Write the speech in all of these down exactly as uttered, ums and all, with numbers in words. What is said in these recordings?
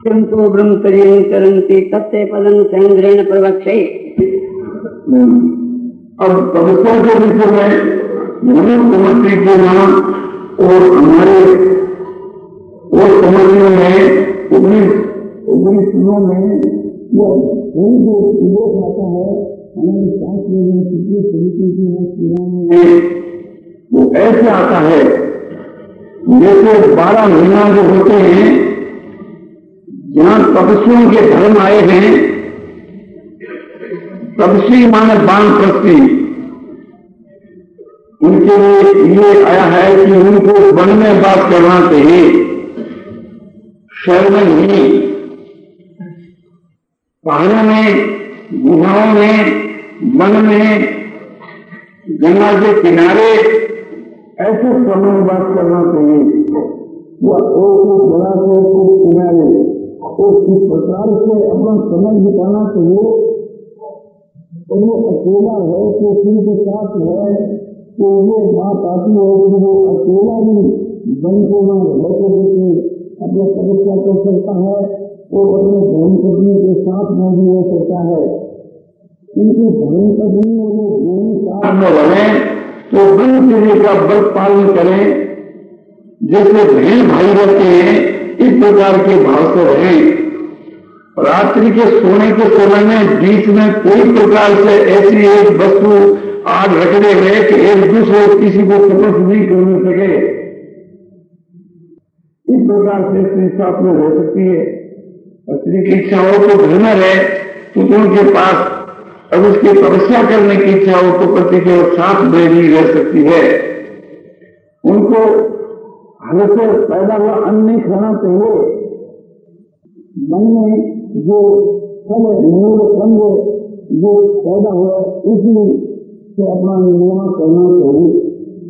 तो ब्रह्मचर्यं चरन्ति तत्ते पदं सेन्द्रेण प्रवक्षे। अब तपस्या के विषय में मनुष्य के नाम और हमारे और समझने में उन्नीस उन्नीसों में जो आता है हमारे सांस लेने कितने तरीके की वो ऐसे आता है जैसे बारह महीना जो होते हैं जहां तपस्वियों के धर्म आए हैं। तपस्वी माने बाण प्रति उनके लिए ये आया है कि उनको वन में बात करना चाहिए, शहर में नहीं। पहाड़ों में, गुहाओं में, वन में, गंगा के किनारे ऐसे समय में बात करना चाहिए या एक बड़ा से एक किनारे और किस प्रकार से अपना समय बिताना चाहिए। और वो अकेला है कि किसी के साथ है तो ये बात आती है कि वो अकेला भी बन को न रहते देखे अपने तपस्या कर सकता है और अपने धर्म पत्नी के साथ में भी रह सकता है। उनकी धर्म पत्नी और दोनों साथ में रहे तो ब्रह्मचर्य का व्रत पालन करें। जैसे बहन भाई रहते हैं इस प्रकार के भाव से रहें। रात्रि के सोने के समय में बीच में कोई प्रकार से ऐसी एक वस्तु आग रखने गए कि एक दूसरे किसी को स्पर्श नहीं करने सके। इस प्रकार से स्त्री साथ में हो सकती है। स्त्री की इच्छा हो तो घर में रहे तो उनके पास, अब उसकी तपस्या करने की इच्छा हो तो पति के साथ में भी रह सकती है। उनको हमेशा पैदा हुआ अन्न नहीं खाना चाहिए। मन में जो फल मूल संग जो पैदा हुआ इसी से अपना निर्माण करना चाहिए।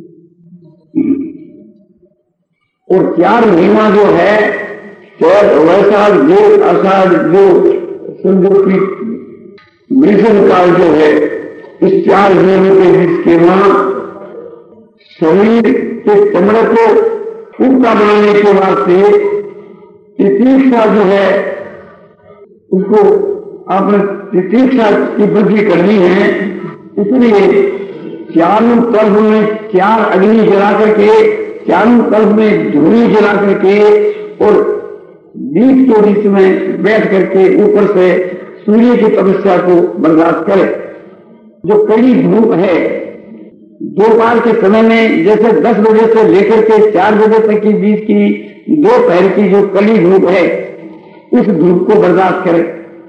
और चार महीना जो है वैशाख जेठ आषाढ़ जो समझो की ग्रीष्म काल जो है इस चार महीने के बीच के मां शरीर के चमड़े को पुख्ता बनाने के वास्ते तितीक्षा जो है उसको आपने तितीक्षा की वृद्धि करनी है। इसलिए चारों तरफ में चार अग्नि जला करके, चारों तरफ में धूनी जला करके और बीच के बीच में बैठ करके ऊपर से सूर्य की तपस्या को बर्दाश्त करे। जो कड़ी धूप है दोपहर के समय में जैसे दस बजे से लेकर के चार बजे तक के बीच की दोपहर की जो कड़ी धूप है उस धूप को बर्दाश्त करे।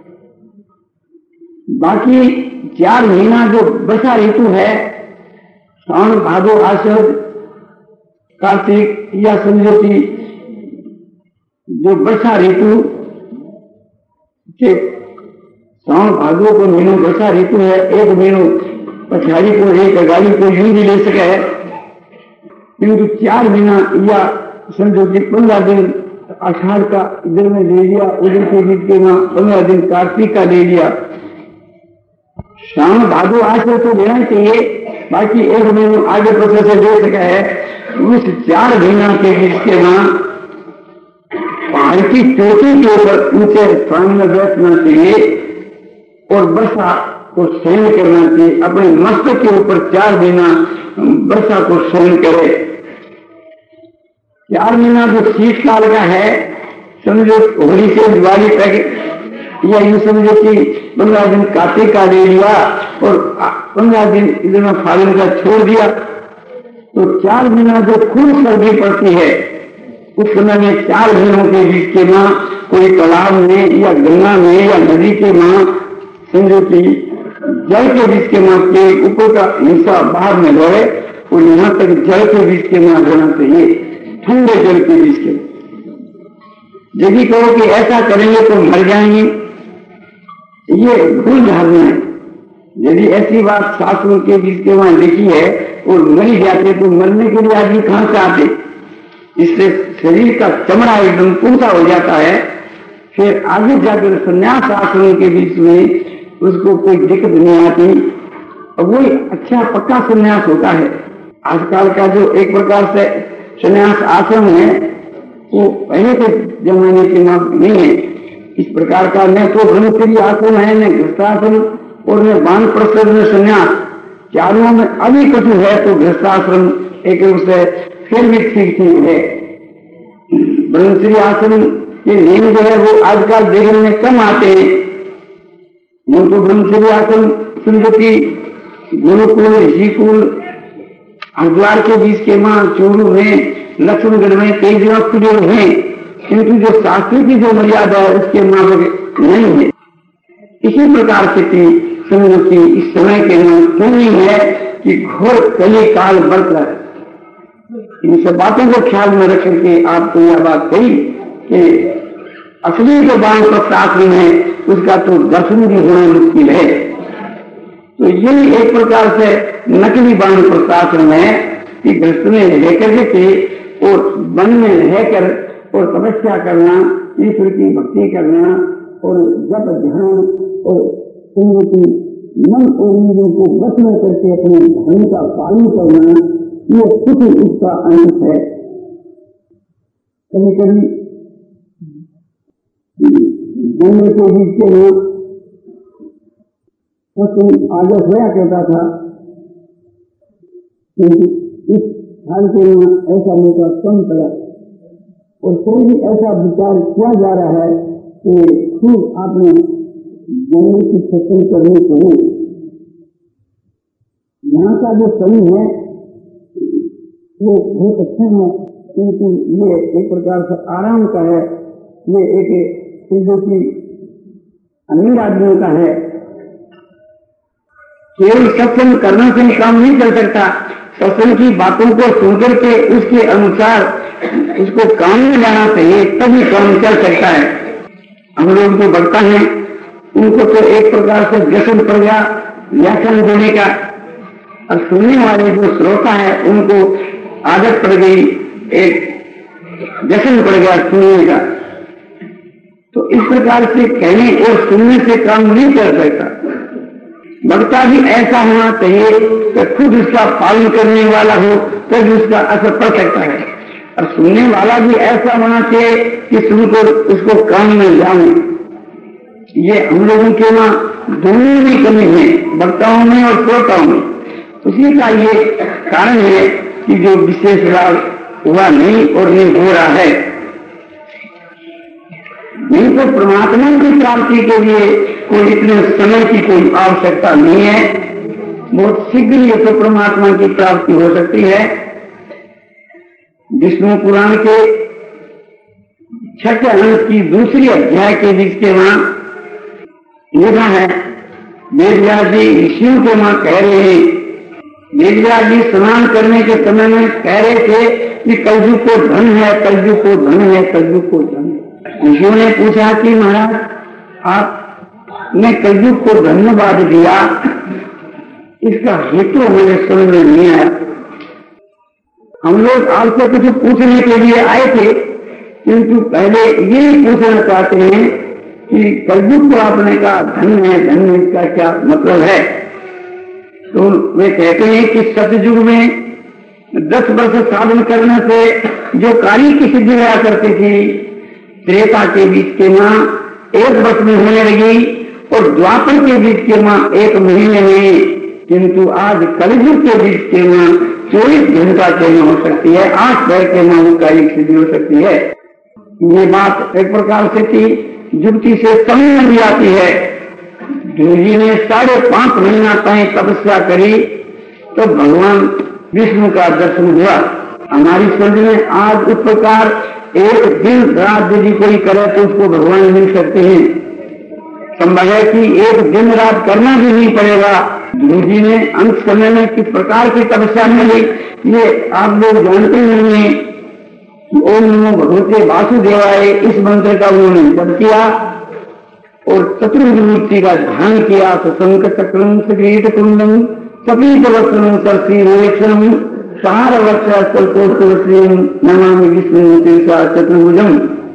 बाकी चार महीना जो वर्षा ऋतु है सावन भादो आषाढ़ कार्तिक या समझो कि जो वर्षा ऋतु के सावन भादो को महीनों वर्षा ऋतु है। एक महीनों पछाड़ी को एक गाड़ी को यूं भी ले सके है, किंतु चार महीना या समझो कि पंद्रह दिन आषाढ़ का इधर में ले लिया, उधर के बीच के मां पंद्रह दिन कार्तिक का ले लिया। सावन भादो आषाढ़ तो लेना चाहिए, बाकी एक महीनों आगे पीछे से ले सका है। उस चार महीना के बीच के मां पहाड़ की चोटी के ऊपर ऊंचे स्थान में बैठना चाहिए और वर्षा को सहन करना चाहिए। अपने मस्तक के ऊपर चार महीना वर्षा को सहन करे। चार महीना जो शीतकाल का है समझो होली से दिवाली तक या यूं समझो कि पंद्रह दिन कार्तिक का ले लिया और पंद्रह दिन इधर में फागुन का छोड़ दिया तो चार महीना जो खूब सर्दी पड़ती है उस समय में चार महीनों के बीच के मां कोई तालाब में या गंगा में या नदी के मां समझो कि जल के बीच के मां के ऊपर का हिस्सा बाहर में रहे और यहाँ तक जल के बीच के मां रहना चाहिए, ठंडे जल के बीच के। यदि कहो कि ऐसा करेंगे तो मर जाएंगे, ये भूल धारणा है। यदि ऐसी बात शास्त्रों के बीच के वहां लिखी है और मर जाते तो मरने के लिए आदमी कहां से आते। इससे शरीर का चमड़ा एकदम पूरा हो जाता है। फिर आगे जाकर संन्यास आश्रम के बीच में उसको कोई दिक्कत नहीं आती और वही अच्छा पक्का संन्यास होता है। आजकल का जो एक प्रकार से संन्यास आश्रम है वो पहले के जमाने के नाम नहीं है। इस प्रकार का न तो ब्रह्मचर्य आश्रम है, न गृहस्थाश्रम और न वानप्रस्थ न संन्यास, चारों में अभी कटु है तो गृहस्थाश्रम एक रूप से फिर भी ठीक ठीक है। ब्रह्मचर्य आश्रम के नियम जो है वो आजकल देखने में कम आते हैं। वो तो ब्रह्मचर्य आश्रम समझो कि गुरुकुल, ऋषिकुल, हरिद्वार के बीच के मां चूरू में, लक्ष्मणगढ़ में कई जगह खुले हैं, किंतु जो शास्त्र की जो मर्यादा है उसके माफक नहीं है। इसी प्रकार से समझो कि इस समय के नाम क्यों नहीं है कि घोर कली काल बढ़ रहा है। इन सब बातों को ख्याल में रख करके आपको यह बात कही कि असली जो वानप्रस्थ आश्रम है उसका तो दर्शन भी होना मुश्किल है। तो यही एक प्रकार से नकली वानप्रस्थ आश्रम है कि गृहस्थ में रहकर के और वन में रहकर और तपस्या करना, ईश्वर की भक्ति करना और जप ध्यान और संगति मन और इंद्रियों को वश में करके अपने धर्म का पालन करना, ये कुछ उसका अंत है। कभी कभी जन्म के बीच के लोग आगे होया कहता था, किंतु इस हाल के लिए ऐसा मौका कम पड़ा और फिर भी ऐसा विचार किया जा रहा है कि खूब आपने जन्म की सत्संग करनी चाहिए। यहाँ का जो समय है वो बहुत अच्छा है, किंतु ये एक प्रकार से आराम का है, ये एक जो कि अमीर आदमियों का है। केवल सत्संग करने से काम नहीं चल सकता, सत्संग की बातों को सुनकर के उसके अनुसार उसको काम में लाना चाहिए, तभी काम चल सकता है। हम लोग जो बढ़ता है उनको तो एक प्रकार से व्यसन पड़ गया व्याख्यान देने का, और सुनने वाले जो श्रोता है उनको आदत पड़ गई, एक व्यसन पड़ गया सुनने का। तो इस प्रकार से कहने और सुनने से काम नहीं चल सकता। वक्ता भी ऐसा होना चाहिए कि खुद उसका पालन करने वाला हो तभी उसका असर पड़ सकता है, और सुनने वाला भी ऐसा होना चाहिए कि सुनकर उसको काम में लाए। ये हम लोगों के वहां दोनों भी कमी है, वक्ताओं में और श्रोताओं में। उसी का ये कारण है कि जो विशेष लाभ हुआ नहीं और नहीं हो रहा है। नहीं तो परमात्मा की प्राप्ति के लिए कोई इतने समय की कोई आवश्यकता नहीं है, बहुत शीघ्र ये तो परमात्मा की प्राप्ति हो सकती है। विष्णु पुराण के छठे अंश की दूसरी अध्याय के बीच के वहां लिखा है, वेदव्यास जी ऋषियों के वहां कह रहे हैं, वेदव्यास जी स्नान करने के समय में कह रहे थे कि कलयुग को धन है, कलयुग को धन है, कलयुग को धन है। ऋषियों ने पूछा कि महाराज आपने कलयुग को धन्यवाद दिया, इसका हेतु हमें समझ में नहीं आया। हम लोग आपसे कुछ पूछने के लिए आए थे, किंतु पहले ये पूछना चाहते हैं कि कलयुग को आपने कहा धन है, धन इसका क्या मतलब है। तो वे कहते हैं कि सतयुग में दस वर्ष साधन करने से जो कार्य की सिद्धि हुआ करती थी, त्रेता के बीच के मां एक वर्ष में होने लगी और द्वापर के बीच के मां एक महीने में, किंतु आज कलयुग के बीच के मां चौबीस घंटा के में हो सकती है, आठ पैर के मां कार्य की सिद्धि हो सकती है। ये बात एक प्रकार से थी युक्ति से समझ में भी आती है। जी ने साढ़े पांच महीना तक तपस्या करी तो भगवान विष्णु का दर्शन हुआ। हमारी समझ में आज उस प्रकार एक दिन रात यदि कोई करे तो उसको भगवान मिल सकते हैं। संभव है कि एक दिन रात करना भी नहीं पड़ेगा। गुरु जी ने अंत समय में किस प्रकार की तपस्या मिली ये आप लोग जानते नहीं है कि ओम नमो भगवते वासुदेवाय इस मंत्र का उन्होंने जप किया और चतुर्विभूति का ध्यान किया। तो संकट चक्रम सगीत कुंडम सपीत वस्त्रम सरसी रोक्षणम सार वर्षा नमामि विष्णु तीर्था चतुर्भुजम।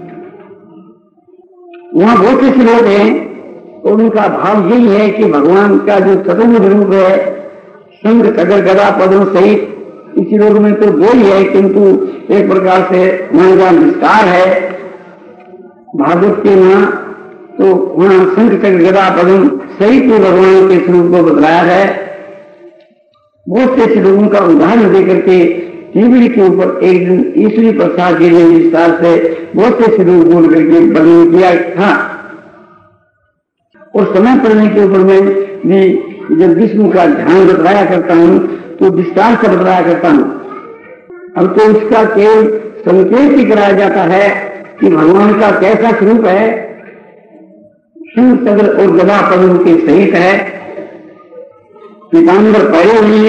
वहां बहुत से श्लोक हैं और उनका भाव यही है कि भगवान का जो चतुर्भुज रूप है, शंख चक्र गदा पद्म सहित, इस श्लोक में तो दो ही है, किंतु एक प्रकार से वहां का विस्तार है। भागवत के वहां तो वहां शंख चक्र गदा पद्म सही तो भगवान के स्वरूप को बतलाया है। बहुत से लोगों का उदाहरण देकर के टीवी के ऊपर एक दिन ईश्वरी प्रसाद जी ने विस्तार से बहुत से श्लोक बोल करके वर्णन किया था। और समय पड़ने के ऊपर मैं भी जब विष्णु का ध्यान बतलाया करता हूँ तो विस्तार से बतलाया करता हूँ। अब तो उसका केवल संकेत ही कराया जाता है कि भगवान का कैसा स्वरूप है। शंख चक्र और गदा पद्म के सहित है, पीतांबर पहरे हुए,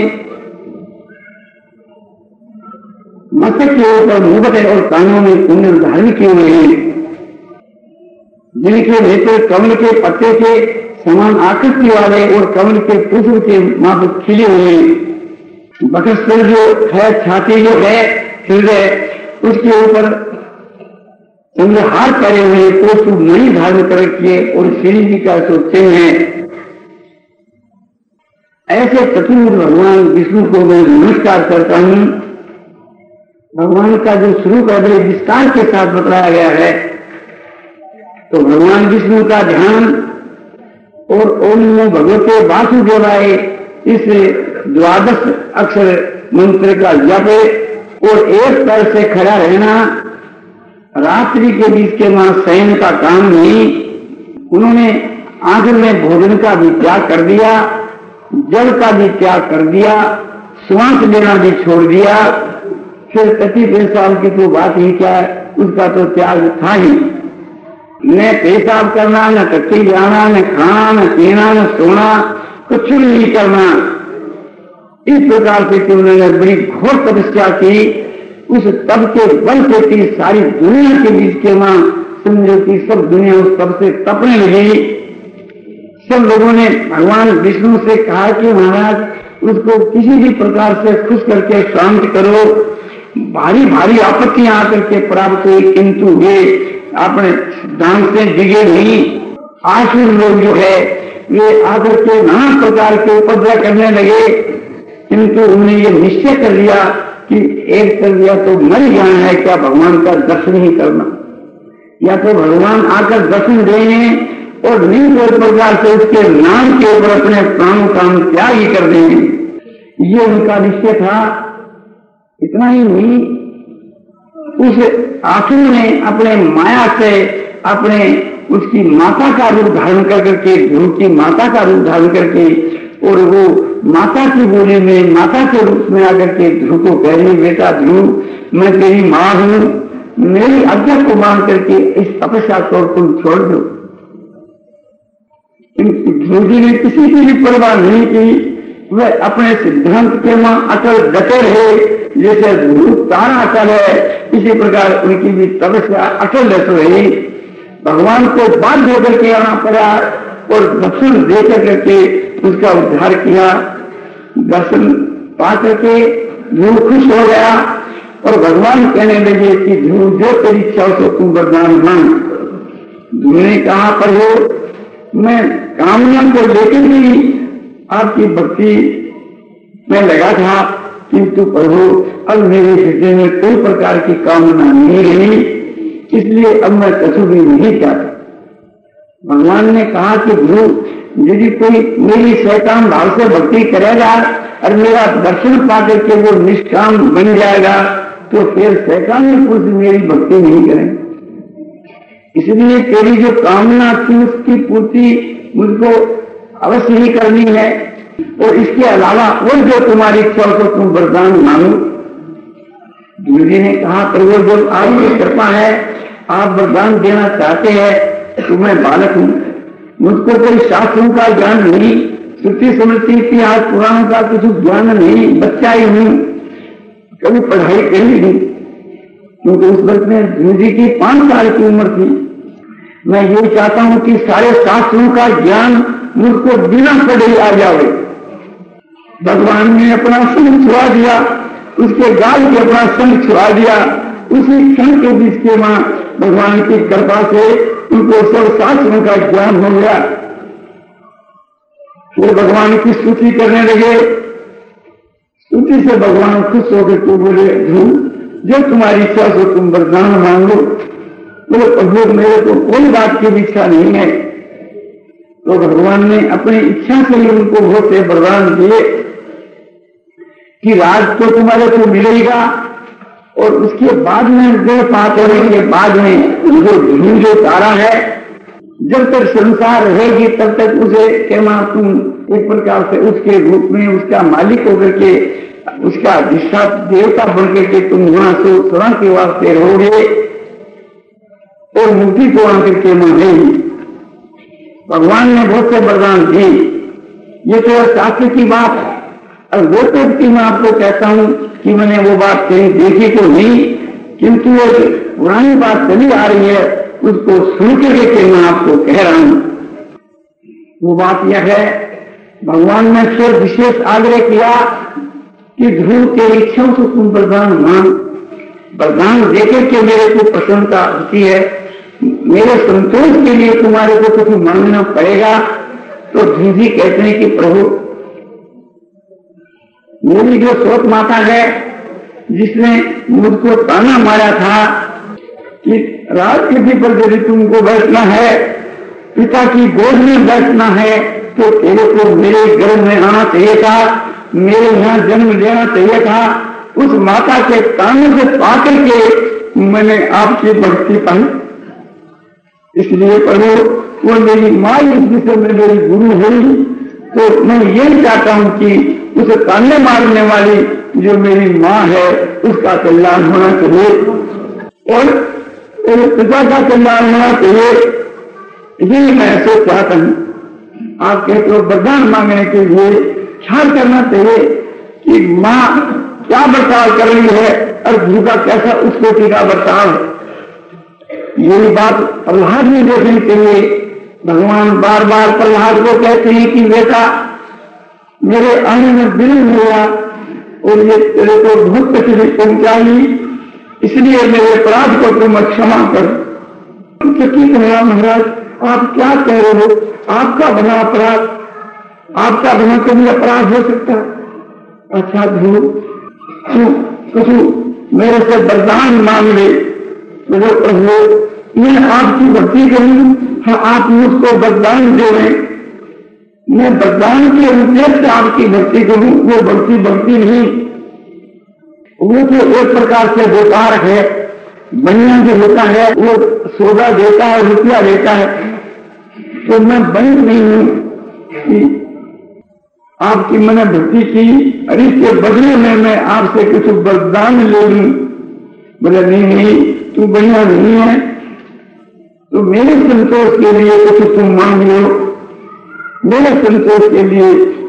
मस्तक के ऊपर मुकुट और कानों में कुंडल धारण किए हुए हैं, जिनके नेत्र कमल के पत्ते के समान आकृति वाले और कमल के पुष्प के माफक खिले हुए हैं। बकस्तर जो है, छाती जो है, हृदय, उसके ऊपर चंद्रहार करे हुए पुष्प मणि धारण कर रखिए और श्री जी का जो चिन्ह है। ऐसे चतुर्थ भगवान विष्णु को मैं नमस्कार करता हूँ। भगवान का जो स्वरूप है बड़े विस्तार के साथ बताया गया है। तो भगवान विष्णु का ध्यान और ओम नमो भगवते वासुदेवाय इस द्वादश अक्षर मंत्र का जप और एक पैर से खड़ा रहना, रात्रि के बीच के वहां शयन का काम नहीं। उन्होंने आखिर में भोजन का भी त्याग कर दिया, जल का भी त्याग कर दिया, श्वास लेना भी छोड़ दिया। फिर कति पेशाब की तो बात ही क्या, उसका तो त्याग था ही। न पेशाब करना, न टट्टी जाना, न खाना, न पीना, न सोना, कुछ नहीं करना। इस प्रकार से उन्होंने बड़ी घोर तपस्या की। उस तप के बल से की सारी दुनिया के बीच के वहां समझो कि सब दुनिया उस तप से तपने लगी। सब लोगों ने भगवान विष्णु से कहा कि महाराज उसको किसी भी प्रकार से खुश करके शांत करो। भारी भारी आपत्तियां आकर के प्राप्त हुई, किंतु वे अपने दान से डिगे नहीं। आसुर लोग जो है वे आकर के नाना प्रकार के उपद्रव करने लगे, किंतु उन्होंने ये निश्चय कर लिया कि एक कर दिया तो मर जाना है, क्या भगवान का दर्शन ही करना, या तो भगवान आकर दर्शन देंगे और नहीं कोई प्रकार से उसके नाम के ऊपर अपने प्राणों का त्याग ही कर देंगे। ये उनका निश्चय था। इतना ही नहीं, उस आसुर ने अपने माया से अपने उसकी माता का रूप धारण कर करके, ध्रुव की माता का रूप धारण करके, और वो माता की बोली में माता के रूप में आकर के ध्रुव को कह रही, बेटा ध्रुव मैं तेरी माँ हूं, मेरी आज्ञा को मान करके इस तपस्या को तुम छोड़ दो। ध्रुव जी ने किसी की भी परवाह नहीं की। वह अपने सिद्धांत के वहां अटल डटे रहे। जैसे ध्रुव तारा अटल है, इसी प्रकार उनकी भी तपस्या अटल डट रही। भगवान को बाध्य होकर के आना पड़ा और दर्शन देकर करके उसका उद्धार किया। दर्शन पा करके ध्रुव खुश हो गया और भगवान कहने लगे कि ध्रुव जो तेरी इच्छा हो तुम वरदान मांग। ध्रुव ने कहा प्रभु मैं कामना को लेकर भी आपकी भक्ति में लगा था, किंतु प्रभु अब मेरे हृदय में कोई प्रकार की कामना नहीं रही, इसलिए अब मैं कछु भी नहीं चाहता। भगवान ने कहा कि ध्रुव यदि कोई मेरी शैतान भाव से भक्ति करेगा और मेरा दर्शन पा करके वो निष्काम बन जाएगा तो फिर शैतान पुरुष मेरी भक्ति नहीं करेंगे। इसलिए तेरी जो कामना थी उसकी पूर्ति मुझको अवश्य ही करनी है, और इसके अलावा और जो तुम्हारी इच्छा हो तुम वरदान मांगो। ध्रुव जी ने कहा प्रभु जब आपकी कृपा है, आप वरदान देना चाहते हैं तो मैं बालक हूं, मुझको कोई शास्त्रों का ज्ञान नहीं, श्रुति स्मृति इतिहास पुराणों का कुछ ज्ञान नहीं, बच्चा ही हूं, कभी पढ़ाई करी नहीं, क्योंकि उस वक्त में ध्रुव जी की पांच साल की उम्र थी। मैं ये चाहता हूं कि सारे शास्त्रों का ज्ञान मुझको बिना पढ़े आ जाए। भगवान ने अपना संग छुड़ा दिया, उसके गाल पे अपना संग छुड़ा दिया। उसी क्षण के बीच के मां भगवान की कृपा से उनको सब शास्त्रों का ज्ञान हो गया। वो भगवान की स्तुति करने लगे। स्तुति से भगवान खुश होकर तो बोले ध्रुव जो तुम्हारी इच्छा हो तुम वरदान मांगो। बोले प्रभु मेरे को कोई बात की इच्छा नहीं है। तो भगवान ने अपनी इच्छा से ही उनको बहुत से वरदान दिए कि राज तो तुम्हारे को मिलेगा, और उसके बाद में जो पाप होने के बाद में जो धूम जो तारा है, जब तक संसार रहेगी तब तक उसे कहना तुम एक प्रकार से उसके रूप में उसका मालिक होकर के, उसका अधिष्ठाता देवता बनकर के तुम वहां से सदा के वास्ते रहोगे और मुक्ति को आकर के मांगेगी। भगवान ने बहुत से वरदान दिए। ये तो शास्त्र की बात है, और वो तो कि मैं आपको कहता हूं कि मैंने वो बात कहीं देखी तो नहीं, किंतु वो पुरानी बात चली आ रही है, उसको सुन करके मैं आपको कह रहा हूं। वो बात यह है, भगवान ने फिर विशेष आग्रह किया कि ध्रुव के इच्छाओं को तुम वरदान मांग, वरदान देकर के मेरे को प्रसन्नता होती है, मेरे संतोष के लिए तुम्हारे को कुछ मांगना पड़ेगा। तो ध्रुव जी कहते हैं कि प्रभु मेरी जो सोच माता है, जिसने मुझको ताना मारा था कि राजगद्दी पर यदि तुमको बैठना है, पिता की गोद में बैठना है, तो तेरे को मेरे गर्भ में आना चाहिए था, मेरे यहाँ जन्म लेना चाहिए था। उस माता के ताने से पाकर के मैंने आपकी भक्ति पाई, इसलिए प्रभु वो मेरी माँ इस विषय में मेरी गुरु हुई, तो मैं यही चाहता हूं कि उस ताने मारने वाली जो मेरी माँ है उसका कल्याण होना चाहिए और मेरे पिता का कल्याण होना चाहिए। यही मैं ऐसे चाहता हूं। आप कहते हो वरदान मांगने के लिए ख्याल करना चाहिए कि माँ क्या बर्ताव कर रही है और ध्रुव का कैसा उस कोटि का बर्ताव है। यही बात प्रहलाद में देखनी चाहिए। भगवान बार बार प्रहलाद को कहते हैं कि बेटा मेरे आने में दिल हुआ और ये तेरे को बहुत तकलीफ पहुंचाई, इसलिए मेरे अपराध को तुम क्षमा कर। चकित हुआ महाराज, आप क्या कह रहे हो? आपका बना अपराध, आपका बना कभी अपराध हो सकता? अच्छा ध्रुव तू कुछ मेरे से वरदान मांग ले। बोले प्रभु मैं आपकी भक्ति करूं, हाँ आप मुझको वरदान दे रहे, मैं वरदान के उद्देश्य से आपकी भक्ति करूं, वो भक्ति भक्ति नहीं, वो तो एक प्रकार से व्यापार है। बनिया जो होता है वो सौदा देता है, रुपया देता है, तो मैं बंद नहीं हूं कि आपकी मैंने भक्ति की और इसके बदले में मैं आपसे कुछ वरदान ले लूं। बोले नहीं नहीं तू बढ़िया नहीं है, तो मेरे संतोष के लिए कुछ तुम मांग लो, मेरे संतोष के लिए।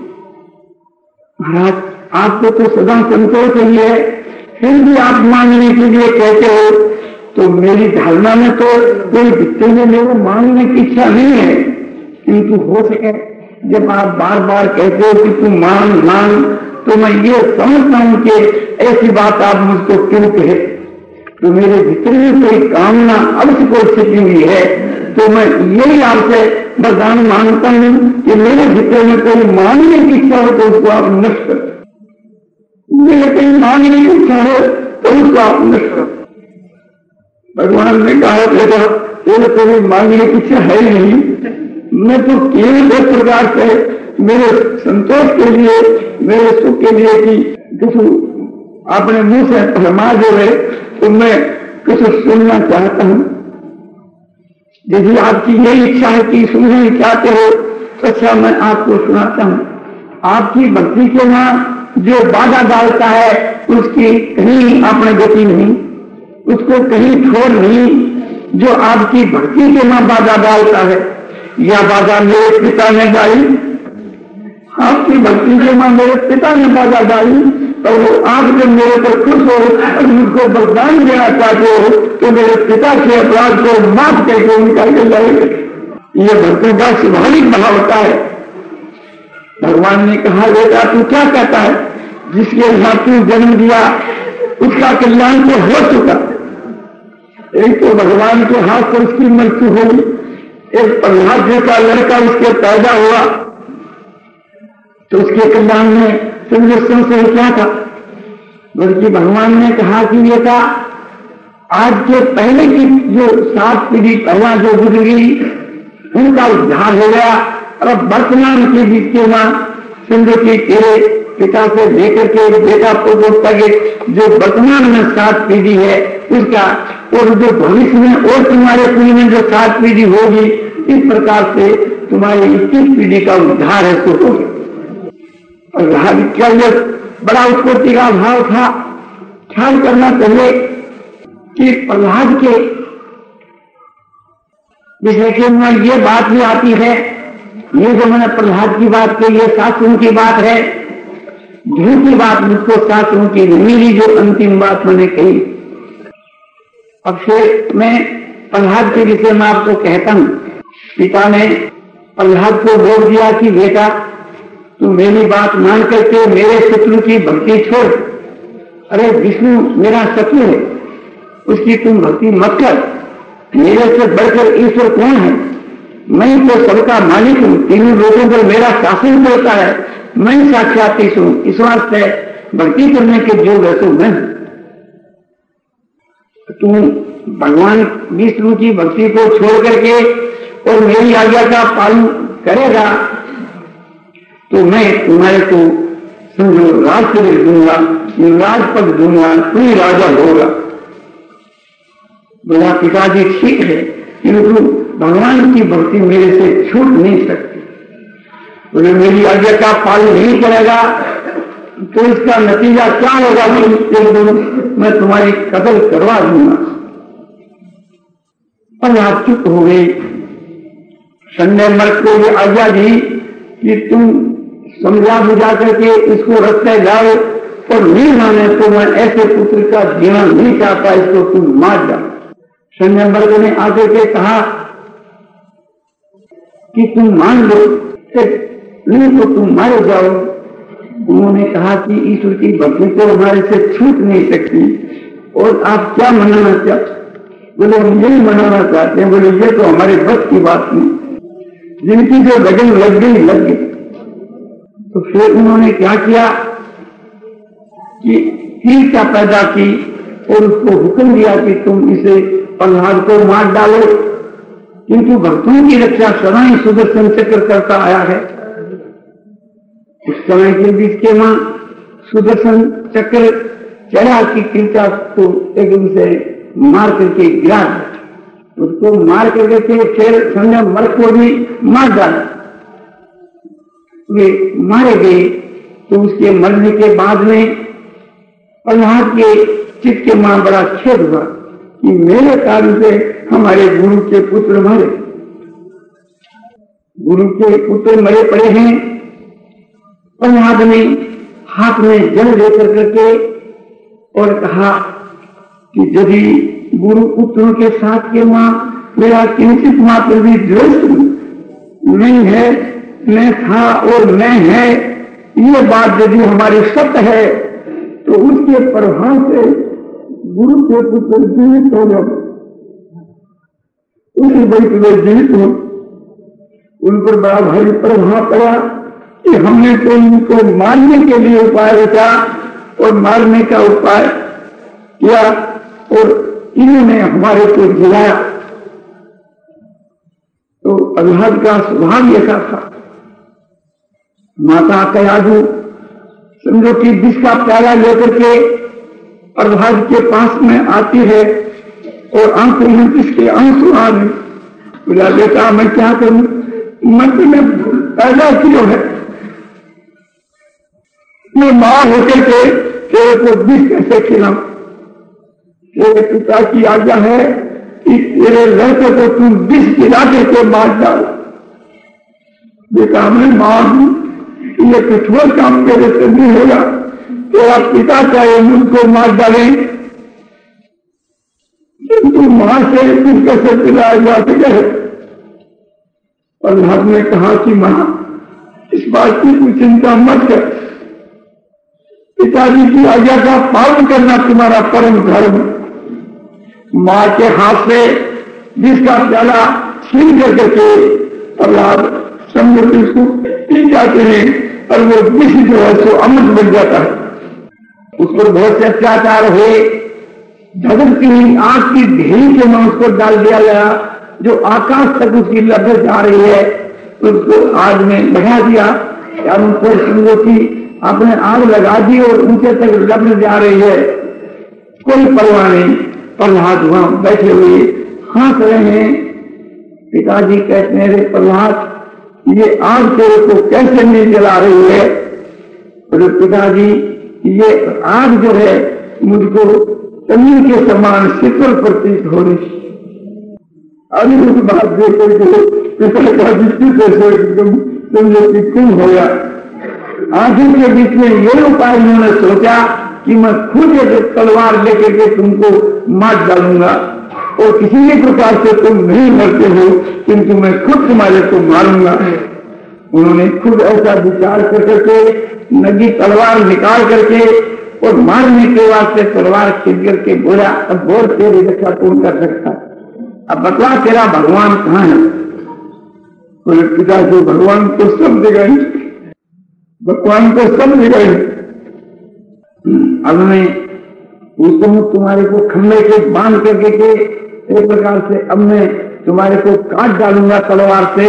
महाराज आपको तो सदा संतोष ही है, फिर भी आप मांगने के लिए कहते हो, तो मेरी धारणा में तो कोई दिखते में मेरे मांगने की इच्छा नहीं है, किंतु हो सके जब आप बार बार कहते हो कि तुम मांग मांग, तो मैं ये समझता हूं कि ऐसी बात आप मुझको क्यों कहे। तो मेरे भीतर में कोई कामना अवश्य को छिपी हुई है, तो मैं यही आपसे वरदान मांगता हूं कि मेरे भीतर में कोई मांगने की इच्छा हो तो उसको आप नष्ट करो, मेरे कहीं मांगने की इच्छा हो तो उसको आप नष्ट करो। भगवान ने कहा बेटा तेरे कोई मांगने की इच्छा है ही नहीं, मैं तो केवल एक प्रकार से मेरे संतोष के लिए, मेरे सुख के लिए कि कुछ अपने मुंह से फरमा दे, तो मैं कुछ सुनना चाहता हूं। यदि आपकी यही इच्छा है कि सुनना चाहते हो तो अच्छा मैं आपको सुनाता हूं। आपकी भक्ति के वहां जो बाधा डालता है उसकी कहीं आपने गति नहीं, उसको कहीं छोड़ नहीं। जो आपकी भक्ति के वहां बाधा डालता है, यह बाधा मेरे पिता ने डाली, आपकी भक्ति के वहां मेरे पिता ने बाधा डाली, तो वो आप जब मेरे पर खुश हो और मुझको वरदान देना चाहते हो तो मेरे पिता के अपराध को माफ करके उनका के जाएंगे। ये भक्तों का स्वाभाविक भाव होता है। भगवान ने कहा बेटा तू क्या कहता है, जिसके यहाँ तू जन्म दिया उसका कल्याण तो हो चुका। एक तो भगवान के हाथ से उसकी मृत्यु हुई, एक प्रहलाद जी का लड़का उसके पैदा हुआ, तो उसके कल्याण में संरक्षण से क्या था? बल्कि भगवान ने कहा कि बेटा आज के पहले की जो सात पीढ़ी पहला जो गुजरी उनका उद्धार हो गया। और अब वर्तमान के बीच के मां समझो कि तेरे पिता से लेकर के बेटा पोतों तक जो वर्तमान में सात पीढ़ी है उसका, और जो भविष्य में और तुम्हारे पीढ़ी में जो सात पीढ़ी होगी, इस प्रकार से तुम्हारी इक्कीस पीढ़ी का उद्धार है। सो प्रहलाद का जो बड़ा उत्पत्ति का भाव था, ख्याल करना चाहिए कि प्रहलाद के विषय के में ये बात भी आती है, ये जो मैंने प्रहलाद की बात की ये शास्त्रों की बात है, झूठी बात मुझको शास्त्रों की नहीं मिली जो अंतिम बात मैंने कही। अब से मैं प्रहलाद के विषय में आपको कहता हूं। पिता ने प्रहलाद को बोल दिया कि बेटा तू मेरी बात मान करके मेरे शत्रु की भक्ति छोड़। अरे विष्णु मेरा शत्रु है, उसकी तुम भक्ति मत कर। मेरे से बढ़कर ईश्वर कौन है? मैं तो सबका मालिक हूं, तीनों लोगों पर मेरा शासन होता है, मैं साक्षात ईश्वर हूं। इस वास्ते भक्ति करने के जो वैसे मैं तुम भगवान विष्णु की भक्ति को छोड़ करके और मेरी आज्ञा का पालन करेगा तो मैं तुम्हारे को समझो राज दूंगा, राजपद दूंगा, तू ही राजा होगा। बोला पिताजी ठीक है, किंतु भगवान की भक्ति मेरे से छूट नहीं सकती। बोले मेरी आज्ञा का पालन नहीं करेगा तो इसका नतीजा क्या होगा कि मैं तुम्हारी कत्ल करवा दूंगा। और आप चुप हो गई। संजय मर्द को ये आज्ञा दी कि तुम समझा बुझा करके इसको रस्ते लाओ और नहीं माने तो मैं ऐसे पुत्र का जीवन नहीं चाहता, इसको तुम मार जाओ। संजय मर्द ने आकर के कहा कि तुम मान लो, नहीं तो तुम मारे जाओ। उन्होंने कहा कि ईश्वर की भक्ति तो हमारे से छूट नहीं सकती और आप क्या मनाना चाहते? बोले हम यही मनाना चाहते हैं। बोले ये तो हमारे बस की बात नहीं, जिनकी जो लगन लग गई लग गई। तो फिर उन्होंने क्या किया कि तीर क्या पैदा की और उसको हुक्म दिया कि तुम इसे प्रहलाद को मार डालो, किंतु भक्तों की रक्षा सदा ही सुदर्शन चक्र करता आया है। उस समय के बीच के मां सुदर्शन चक्र चढ़ा की कृपा को एकदम से मार करके गिरा, उसको मार करके फिर संजय मर्द को भी मार डाला। वे मारे गए तो उसके मरने के बाद में प्रहलाद के चित्त के मां बड़ा खेद हुआ कि मेरे कारण से हमारे गुरु के पुत्र मरे, गुरु के पुत्र मरे पड़े हैं। प्रहलाद ने हाथ में जल लेकर करके और कहा कि यदि गुरु पुत्रों के साथ के मां मेरा किंचित मात्र भी द्वेष नहीं है, मैं था और मैं है, ये बात यदि हमारी सत्य है तो उसके प्रभाव से गुरु के पुत्र जीवित हो गए, उसी वक्त वे जीवित हो। उन पर बड़ा भारी प्रभाव पड़ा कि हमने तो इनको मारने के लिए उपाय रचा और मारने का उपाय किया और इन्होंने हमारे को जिलाया। तो प्रहलाद का स्वभाव ऐसा था। माता कयाधु समझो कि विष का प्याला लेकर के प्रहलाद के पास में आती है और आंखों में किसके आंसू आ गए। बोला बेटा मैं क्या करूं, मन में पैदा क्यों है, मैं मां होकर के तेरे को विष कैसे खिलाऊं? तेरे पिता की आज्ञा है कि तेरे लड़के को तुम विष खिला करके मार डालो। बेटा मैं मां हूं, ये कठोर काम मेरे से नहीं होगा। तेरा पिता चाहे मुझको मार डाले, किंतु मां से तुम कैसे पिलाया जा सके? प्रहलाद ने कहा कि मां इस बात की कोई चिंता मत कर, पिताजी की आज्ञा का पालन करना तुम्हारा परम धर्म। मां के हाथ से जिसका प्याला छीन करके प्रहलाद समझो उसको पी जाते हैं और वो विष जो है सो अमृत बन जाता है। उस पर बहुत से अत्याचार हुए, जगत की आग की ढेरी के में उसको डाल दिया गया, जो आकाश तक उसकी लपट जा रही है, उसको आग में बढ़ा दिया। या उनको समझो कि आपने आग लगा दी और ऊंचे तक लपट जा रही है, कोई परवाह नहीं। प्रहलाद वहां बैठे हुए हंस रहे हैं। पिताजी कहते हैं, रे प्रहलाद, ये आग तेरे को कैसे नहीं जला रही है? तो पिताजी, ये आग जो है मुझको जमीन के समान शीतल प्रतीत हो रही। अभी उस बात देख करके पिता का दृष्टि से एकदम समझो कि क्यों हो गया। आंखों के बीच में ये उपाय उन्होंने सोचा कि मैं खुद एक तलवार लेकर के तुमको मार डालूंगा और किसी भी प्रकार से तुम नहीं मरते हो, किंतु मैं खुद तुम्हारे को मारूंगा। उन्होंने खुद ऐसा विचार कर करके नगी तलवार निकाल करके और मारने के वास्ते तलवार खींच करके बोला, अब बोल तेरी रक्षा कौन कर सकता है? अब बतला तेरा भगवान कहाँ है? बोले, पिता जो भगवान को सब जगह, भगवान को सब जगह। अब मैं उसको तुम्हारे को खंभे के बांध करके के एक प्रकार से अब मैं तुम्हारे को काट डालूंगा तलवार से।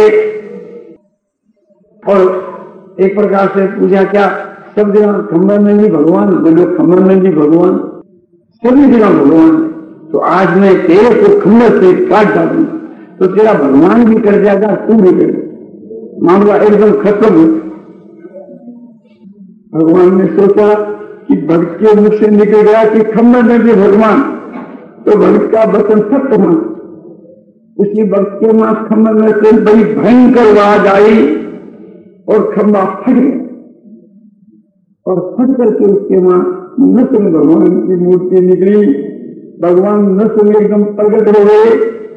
और एक प्रकार से पूछा, क्या सब जगह खंभे में भी भगवान? बोलो, खंभे में भी भगवान, सभी जगह भगवान। तो आज मैं तेरे को खंभे से काट डालूंगा तो तेरा भगवान भी कर जाएगा, तू भी कर, मामला एकदम खत्म हो। भगवान ने सोचा कि भक्त के मुख से निकल गया कि खंभे में भी भगवान, तो भक्त का वचन सत्य हुआ। उसी भक्त के मां खंभे में से बड़ी भयंकर आवाज आई और खंभा फट गया और फट करके उसके मां नृत्य में भगवान की मूर्ति निकली। भगवान नृत्य में एकदम प्रकट हो गए।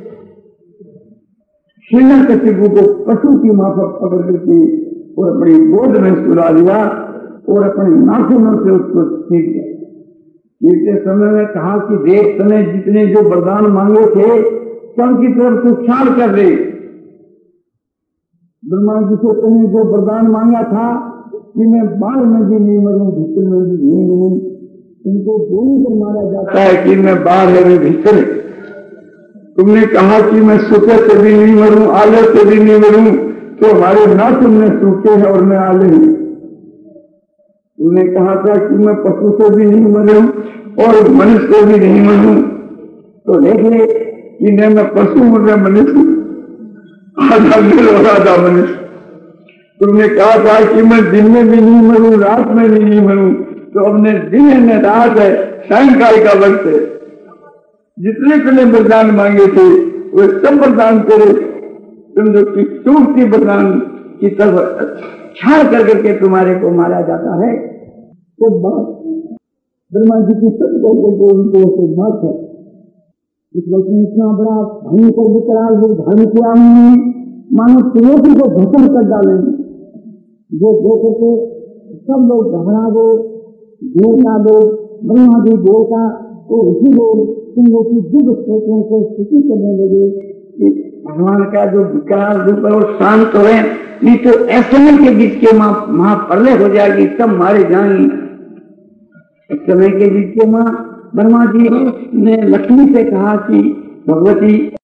हिरण्यकशिपु को पशु की माफक पकड़ करके और अपनी गोद में सुला लिया और अपने नाखूनों से उसको छीन दिया। छीनते समय में कहा कि देख, तने जितने जो वरदान मांगे थे सबकी तरफ तू ख्याल कर ले। ब्रह्मा जी से तने जो वरदान मांगा था कि मैं बाढ़ में भी नहीं मरूं, भीतर में भी नहीं मरूं, तुमको दोनों पर मारा जाता है कि मैं बाढ़ में भीतर। तुमने कहा कि मैं सूखे से भी नहीं मरूं, आले से भी नहीं मरूं, तो हमारे ना तुमने सूखे हैं और मैं आले हूं। तुमने कहा था कि मैं पशु से भी नहीं मरूं और मनुष्य से भी नहीं मरूं, तो देख ले कि नहीं मैं पशु हूं, मैं मनुष्य, आधा दिल और आधा मनुष्य। तुमने कहा था कि मैं दिन में भी नहीं मरूं, रात में भी नहीं मरूं, तो अपने दिन में रात है, सायंकाल का वक्त है। जितने तुमने वरदान मांगे थे वो सब वरदान तेरे तुम जो की वरदान की तरफ ख्याल कर करके तुम्हारे को मारा जाता है। तो बात ब्रह्मा जी की सब करके उनको मत है। इस वक्त में इतना बड़ा भयंकर विकराल जो धर्म किया मानो त्रिलोकी को भस्म कर डालेंगे, जो देख करके सब लोग घबरा गए। देवता लोग, ब्रह्मा जी देवता और ऋषि लोग तुम लोग की दिव्य स्त्रोतों को स्तुति करने लगे कि भगवान का जो विकराल रूप है वो शांत हो रहे, नहीं तो ऐसे के बीच के मां महाप्रलय हो जाएगी, सब मारे जाएंगे। इस समय के बीच के मां ब्रह्मा जी ने लक्ष्मी से कहा कि भगवती